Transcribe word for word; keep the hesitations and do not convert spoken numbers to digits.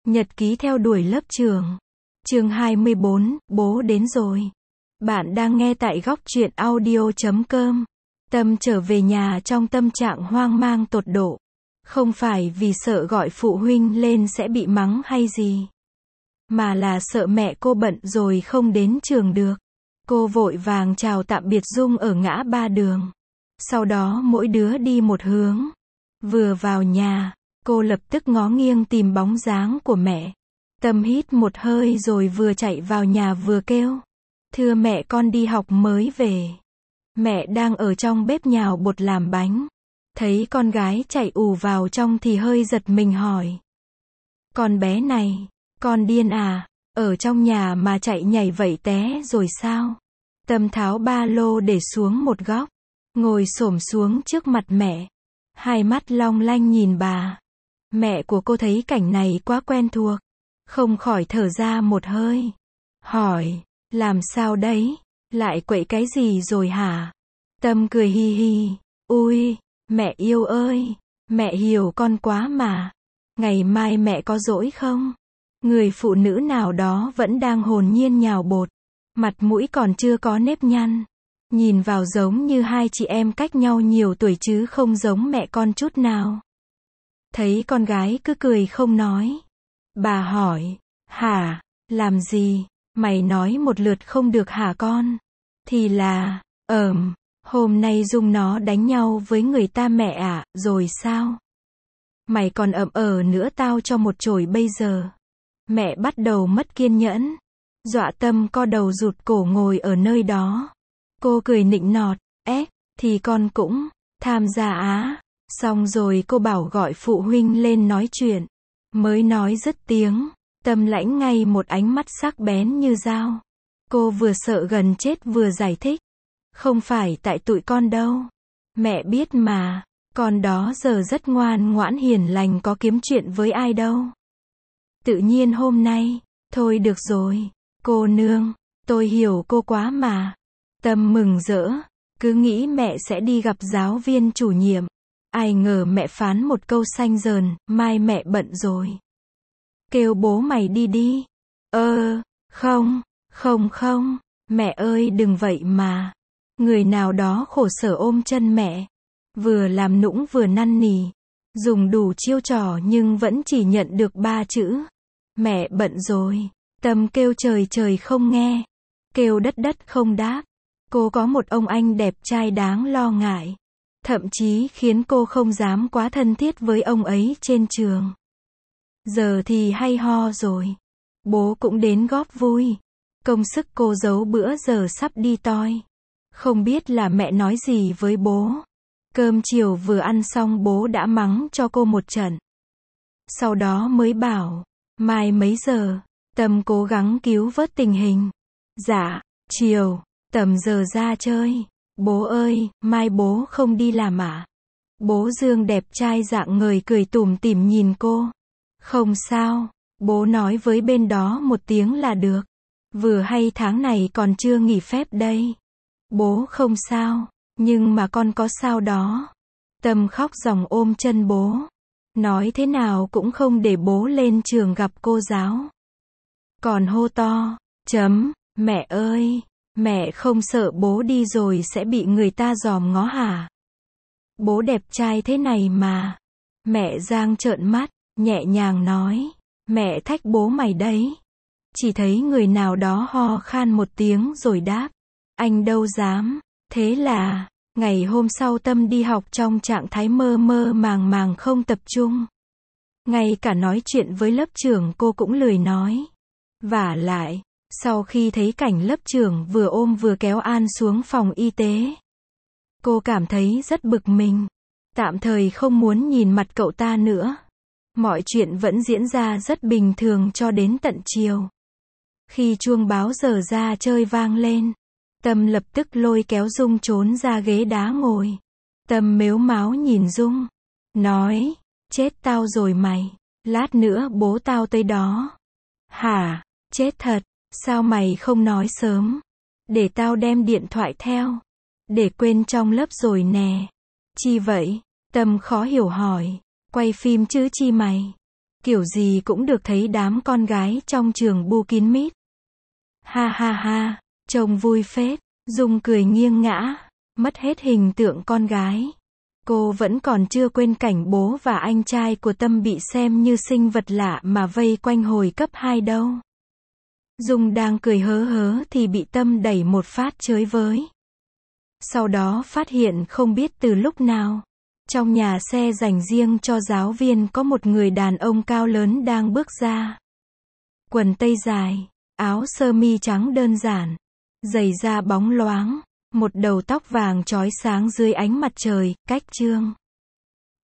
Nhật ký theo đuổi lớp trưởng. Chương hai mươi bốn, bố đến rồi. Bạn đang nghe tại góc truyện audio chấm com. Tâm trở về nhà trong tâm trạng hoang mang tột độ. Không phải vì sợ gọi phụ huynh lên sẽ bị mắng hay gì, mà là sợ mẹ cô bận rồi không đến trường được. Cô vội vàng chào tạm biệt Dung ở ngã ba đường. Sau đó mỗi đứa đi một hướng. Vừa vào nhà, cô lập tức ngó nghiêng tìm bóng dáng của mẹ. Tâm hít một hơi rồi vừa chạy vào nhà vừa kêu: "Thưa mẹ, con đi học mới về." Mẹ đang ở trong bếp nhào bột làm bánh. Thấy con gái chạy ù vào trong thì hơi giật mình hỏi: "Con bé này, con điên à, ở trong nhà mà chạy nhảy vậy té rồi sao?" Tâm tháo ba lô để xuống một góc, ngồi xổm xuống trước mặt mẹ, hai mắt long lanh nhìn bà. Mẹ của cô thấy cảnh này quá quen thuộc, không khỏi thở ra một hơi, hỏi: "Làm sao đấy, lại quậy cái gì rồi hả?" Tâm cười hi hi: "Ui, mẹ yêu ơi, mẹ hiểu con quá mà. Ngày mai mẹ có rỗi không?" Người phụ nữ nào đó vẫn đang hồn nhiên nhào bột, mặt mũi còn chưa có nếp nhăn, nhìn vào giống như hai chị em cách nhau nhiều tuổi chứ không giống mẹ con chút nào. Thấy con gái cứ cười không nói, bà hỏi: "Hả, làm gì, mày nói một lượt không được hả con?" Thì là, ờm, hôm nay Dung nó đánh nhau với người ta mẹ ạ. Rồi sao? Mày còn ậm ờ nữa, tao cho một chổi bây giờ. Mẹ bắt đầu mất kiên nhẫn, dọa Tâm co đầu rụt cổ ngồi ở nơi đó. Cô cười nịnh nọt: "Ép, thì con cũng tham gia á." Xong rồi cô bảo gọi phụ huynh lên nói chuyện. Mới nói dứt tiếng, Tâm lãnh ngay một ánh mắt sắc bén như dao. Cô vừa sợ gần chết vừa giải thích: "Không phải tại tụi con đâu. Mẹ biết mà, con đó giờ rất ngoan ngoãn hiền lành, có kiếm chuyện với ai đâu. Tự nhiên hôm nay, thôi được rồi, cô nương, tôi hiểu cô quá mà." Tâm mừng rỡ, cứ nghĩ mẹ sẽ đi gặp giáo viên chủ nhiệm. Ai ngờ mẹ phán một câu xanh dờn: "Mai mẹ bận rồi. Kêu bố mày đi đi." "Ơ, không, không không, mẹ ơi đừng vậy mà." Người nào đó khổ sở ôm chân mẹ, vừa làm nũng vừa năn nỉ, dùng đủ chiêu trò nhưng vẫn chỉ nhận được ba chữ: "Mẹ bận rồi." Tâm kêu trời trời không nghe, kêu đất đất không đáp. Cô có một ông anh đẹp trai đáng lo ngại, thậm chí khiến cô không dám quá thân thiết với ông ấy trên trường. Giờ thì hay ho rồi, bố cũng đến góp vui. Công sức cô giấu bữa giờ sắp đi toi. Không biết là mẹ nói gì với bố. Cơm chiều vừa ăn xong bố đã mắng cho cô một trận. Sau đó mới bảo: "Mai mấy giờ?" Tâm cố gắng cứu vớt tình hình. "Dạ, chiều, tầm giờ ra chơi." "Bố ơi, mai bố không đi làm à?" Bố Dương đẹp trai rạng ngời cười tủm tỉm nhìn cô. "Không sao, bố nói với bên đó một tiếng là được. Vừa hay tháng này còn chưa nghỉ phép đây." "Bố không sao, nhưng mà con có sao đó." Tâm khóc ròng ôm chân bố, nói thế nào cũng không để bố lên trường gặp cô giáo. Còn hô to: "Chấm, mẹ ơi, mẹ không sợ bố đi rồi sẽ bị người ta dòm ngó hả? Bố đẹp trai thế này mà." Mẹ Giang trợn mắt, nhẹ nhàng nói: "Mẹ thách bố mày đấy." Chỉ thấy người nào đó ho khan một tiếng rồi đáp: "Anh đâu dám." Thế là, ngày hôm sau Tâm đi học trong trạng thái mơ mơ màng màng không tập trung. Ngay cả nói chuyện với lớp trưởng cô cũng lười nói. Vả lại, sau khi thấy cảnh lớp trưởng vừa ôm vừa kéo An xuống phòng y tế, cô cảm thấy rất bực mình. Tạm thời không muốn nhìn mặt cậu ta nữa. Mọi chuyện vẫn diễn ra rất bình thường cho đến tận chiều. Khi chuông báo giờ ra chơi vang lên, Tâm lập tức lôi kéo Dung trốn ra ghế đá ngồi. Tâm mếu máo nhìn Dung, nói: "Chết tao rồi mày, lát nữa bố tao tới đó." "Hả? Chết thật, sao mày không nói sớm? Để tao đem điện thoại theo." "Để quên trong lớp rồi nè." "Chi vậy?" Tâm khó hiểu hỏi. "Quay phim chứ chi mày." Kiểu gì cũng được thấy đám con gái trong trường bu kín mít. Ha ha ha, trông vui phết. Dung cười nghiêng ngã, mất hết hình tượng con gái. Cô vẫn còn chưa quên cảnh bố và anh trai của Tâm bị xem như sinh vật lạ mà vây quanh hồi cấp hai đâu. Dung đang cười hớ hớ thì bị Tâm đẩy một phát chới với. Sau đó phát hiện không biết từ lúc nào, trong nhà xe dành riêng cho giáo viên có một người đàn ông cao lớn đang bước ra. Quần tây dài, áo sơ mi trắng đơn giản, giày da bóng loáng, một đầu tóc vàng chói sáng dưới ánh mặt trời, cách trương.